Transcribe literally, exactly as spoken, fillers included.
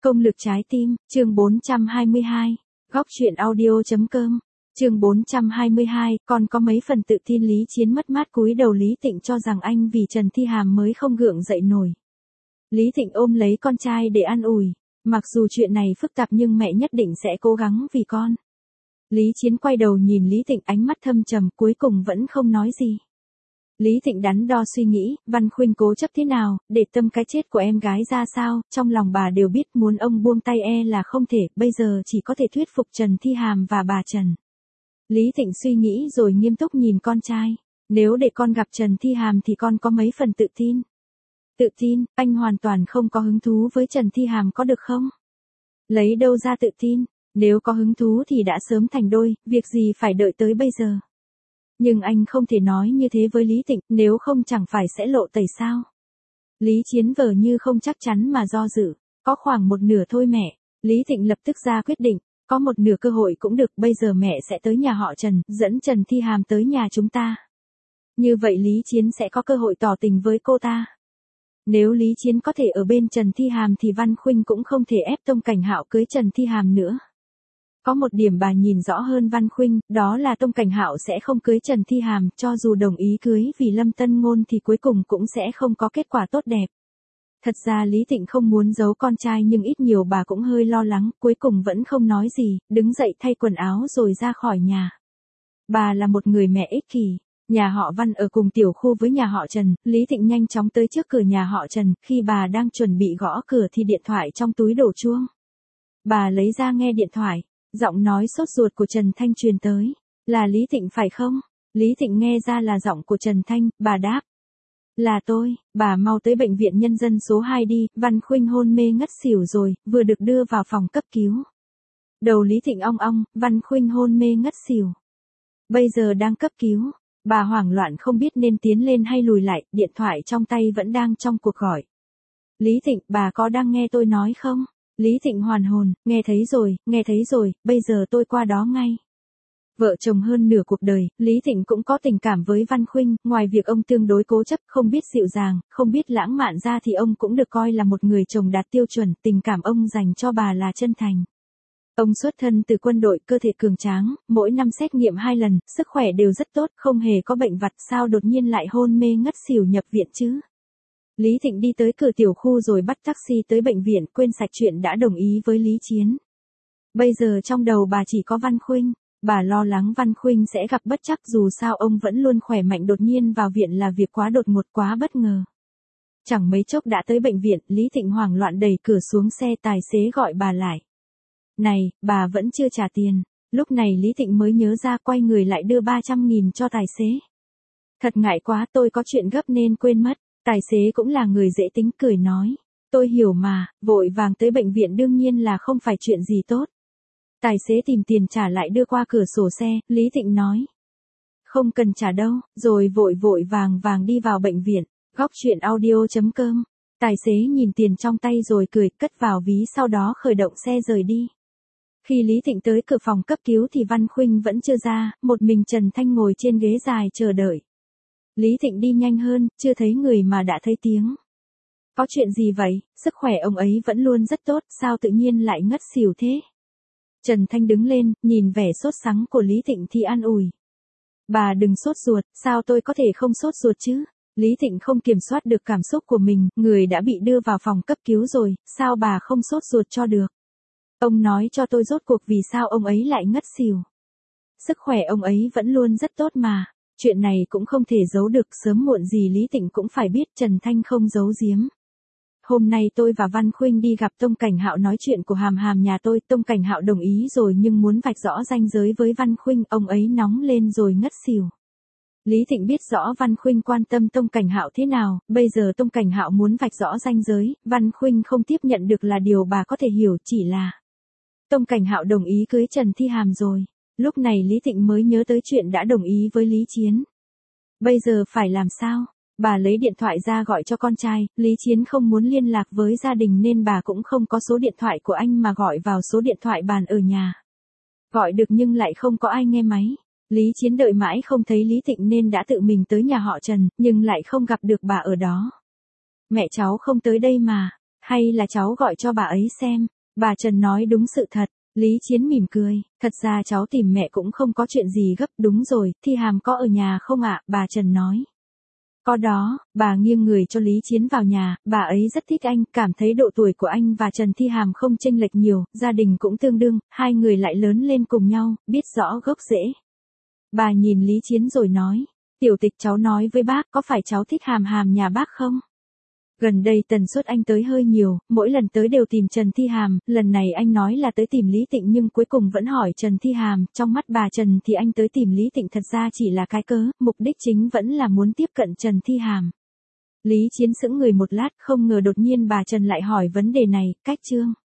Công lực trái tim, chương bốn trăm hai mươi hai, góc truyện audio.com, chương bốn trăm hai mươi hai, còn có mấy phần tự tin. Lý Chiến mất mát cúi đầu. Lý Tịnh cho rằng anh vì Trần Thi Hàm mới không gượng dậy nổi. Lý Tịnh ôm lấy con trai để an ủi, mặc dù chuyện này phức tạp nhưng mẹ nhất định sẽ cố gắng vì con. Lý Chiến quay đầu nhìn Lý Tịnh, ánh mắt thâm trầm, cuối cùng vẫn không nói gì. Lý Tịnh đắn đo suy nghĩ, Văn Khuynh cố chấp thế nào, để tâm cái chết của em gái ra sao, trong lòng bà đều biết, muốn ông buông tay e là không thể, bây giờ chỉ có thể thuyết phục Trần Thi Hàm và bà Trần. Lý Tịnh suy nghĩ rồi nghiêm túc nhìn con trai, nếu để con gặp Trần Thi Hàm thì con có mấy phần tự tin. Tự tin, anh hoàn toàn không có hứng thú với Trần Thi Hàm có được không? Lấy đâu ra tự tin, nếu có hứng thú thì đã sớm thành đôi, việc gì phải đợi tới bây giờ. Nhưng anh không thể nói như thế với Lý Tịnh, nếu không chẳng phải sẽ lộ tẩy sao. Lý Chiến vờ như không chắc chắn mà do dự, có khoảng một nửa thôi mẹ. Lý Tịnh lập tức ra quyết định, có một nửa cơ hội cũng được, bây giờ mẹ sẽ tới nhà họ Trần, dẫn Trần Thi Hàm tới nhà chúng ta. Như vậy Lý Chiến sẽ có cơ hội tỏ tình với cô ta. Nếu Lý Chiến có thể ở bên Trần Thi Hàm thì Văn Khuynh cũng không thể ép Tông Cảnh Hạo cưới Trần Thi Hàm nữa. Có một điểm bà nhìn rõ hơn Văn Khuynh, đó là Tông Cảnh Hạo sẽ không cưới Trần Thi Hàm, cho dù đồng ý cưới vì Lâm Tân Ngôn thì cuối cùng cũng sẽ không có kết quả tốt đẹp. Thật ra Lý Tịnh không muốn giấu con trai nhưng ít nhiều bà cũng hơi lo lắng, cuối cùng vẫn không nói gì, đứng dậy thay quần áo rồi ra khỏi nhà. Bà là một người mẹ ích kỷ. Nhà họ Văn ở cùng tiểu khu với nhà họ Trần, Lý Tịnh nhanh chóng tới trước cửa nhà họ Trần, khi bà đang chuẩn bị gõ cửa thì điện thoại trong túi đổ chuông. Bà lấy ra nghe điện thoại, giọng nói sốt ruột của Trần Thanh truyền tới, là Lý Tịnh phải không? Lý Tịnh nghe ra là giọng của Trần Thanh, bà đáp, là tôi, bà mau tới bệnh viện nhân dân số hai đi, Văn Khuynh hôn mê ngất xỉu rồi, vừa được đưa vào phòng cấp cứu. Đầu Lý Tịnh ong ong, Văn Khuynh hôn mê ngất xỉu. Bây giờ đang cấp cứu. Bà hoảng loạn không biết nên tiến lên hay lùi lại, điện thoại trong tay vẫn đang trong cuộc gọi. Lý Tịnh, bà có đang nghe tôi nói không? Lý Tịnh hoàn hồn, nghe thấy rồi, nghe thấy rồi, bây giờ tôi qua đó ngay. Vợ chồng hơn nửa cuộc đời, Lý Tịnh cũng có tình cảm với Văn Khuynh, ngoài việc ông tương đối cố chấp, không biết dịu dàng, không biết lãng mạn ra thì ông cũng được coi là một người chồng đạt tiêu chuẩn, tình cảm ông dành cho bà là chân thành. Ông xuất thân từ quân đội, cơ thể cường tráng, mỗi năm xét nghiệm hai lần, sức khỏe đều rất tốt, không hề có bệnh vặt, sao đột nhiên lại hôn mê ngất xỉu nhập viện chứ? Lý Tịnh đi tới cửa tiểu khu rồi bắt taxi tới bệnh viện, quên sạch chuyện đã đồng ý với Lý Chiến. Bây giờ trong đầu bà chỉ có Văn Khuynh, bà lo lắng Văn Khuynh sẽ gặp bất trắc, dù sao ông vẫn luôn khỏe mạnh, đột nhiên vào viện là việc quá đột ngột, quá bất ngờ. Chẳng mấy chốc đã tới bệnh viện, Lý Tịnh hoảng loạn đẩy cửa xuống xe, tài xế gọi bà lại. Này, bà vẫn chưa trả tiền. Lúc này Lý Tịnh mới nhớ ra, quay người lại đưa ba trăm nghìn cho tài xế. Thật ngại quá, tôi có chuyện gấp nên quên mất. Tài xế cũng là người dễ tính, cười nói. Tôi hiểu mà, vội vàng tới bệnh viện đương nhiên là không phải chuyện gì tốt. Tài xế tìm tiền trả lại đưa qua cửa sổ xe, Lý Tịnh nói. Không cần trả đâu, rồi vội vội vàng vàng đi vào bệnh viện. Góc truyện audio.com. Tài xế nhìn tiền trong tay rồi cười, cất vào ví, sau đó khởi động xe rời đi. Khi Lý Tịnh tới cửa phòng cấp cứu thì Văn Khuynh vẫn chưa ra, một mình Trần Thanh ngồi trên ghế dài chờ đợi. Lý Tịnh đi nhanh hơn, chưa thấy người mà đã thấy tiếng. Có chuyện gì vậy, sức khỏe ông ấy vẫn luôn rất tốt, sao tự nhiên lại ngất xỉu thế? Trần Thanh đứng lên, nhìn vẻ sốt sắng của Lý Tịnh thì an ủi. Bà đừng sốt ruột, sao tôi có thể không sốt ruột chứ? Lý Tịnh không kiểm soát được cảm xúc của mình, người đã bị đưa vào phòng cấp cứu rồi, sao bà không sốt ruột cho được? Ông nói cho tôi rốt cuộc vì sao ông ấy lại ngất xỉu. Sức khỏe ông ấy vẫn luôn rất tốt mà, chuyện này cũng không thể giấu được, sớm muộn gì Lý Tịnh cũng phải biết, Trần Thanh không giấu giếm. Hôm nay tôi và Văn Khuynh đi gặp Tông Cảnh Hạo nói chuyện của Hàm Hàm nhà tôi, Tông Cảnh Hạo đồng ý rồi nhưng muốn vạch rõ ranh giới với Văn Khuynh, ông ấy nóng lên rồi ngất xỉu. Lý Tịnh biết rõ Văn Khuynh quan tâm Tông Cảnh Hạo thế nào, bây giờ Tông Cảnh Hạo muốn vạch rõ ranh giới, Văn Khuynh không tiếp nhận được là điều bà có thể hiểu, chỉ là Tông Cảnh Hạo đồng ý cưới Trần Thi Hàm rồi. Lúc này Lý Tịnh mới nhớ tới chuyện đã đồng ý với Lý Chiến. Bây giờ phải làm sao? Bà lấy điện thoại ra gọi cho con trai, Lý Chiến không muốn liên lạc với gia đình nên bà cũng không có số điện thoại của anh mà gọi vào số điện thoại bàn ở nhà. Gọi được nhưng lại không có ai nghe máy. Lý Chiến đợi mãi không thấy Lý Tịnh nên đã tự mình tới nhà họ Trần, nhưng lại không gặp được bà ở đó. Mẹ cháu không tới đây mà. Hay là cháu gọi cho bà ấy xem. Bà Trần nói đúng sự thật. Lý Chiến mỉm cười, thật ra cháu tìm mẹ cũng không có chuyện gì gấp. Đúng rồi, Thi Hàm có ở nhà không ạ? Bà Trần nói. Có đó. Bà nghiêng người cho Lý Chiến vào nhà. Bà ấy rất thích anh, cảm thấy độ tuổi của anh và Trần Thi Hàm không chênh lệch nhiều, gia đình cũng tương đương, hai người lại lớn lên cùng nhau, biết rõ gốc rễ. Bà nhìn Lý Chiến rồi nói, tiểu tịch cháu nói với bác có phải cháu thích Hàm Hàm nhà bác không? Gần đây tần suất anh tới hơi nhiều, mỗi lần tới đều tìm Trần Thi Hàm, lần này anh nói là tới tìm Lý Tịnh nhưng cuối cùng vẫn hỏi Trần Thi Hàm, trong mắt bà Trần thì anh tới tìm Lý Tịnh thật ra chỉ là cái cớ, mục đích chính vẫn là muốn tiếp cận Trần Thi Hàm. Lý Chiến sững người một lát, không ngờ đột nhiên bà Trần lại hỏi vấn đề này, cách Trương.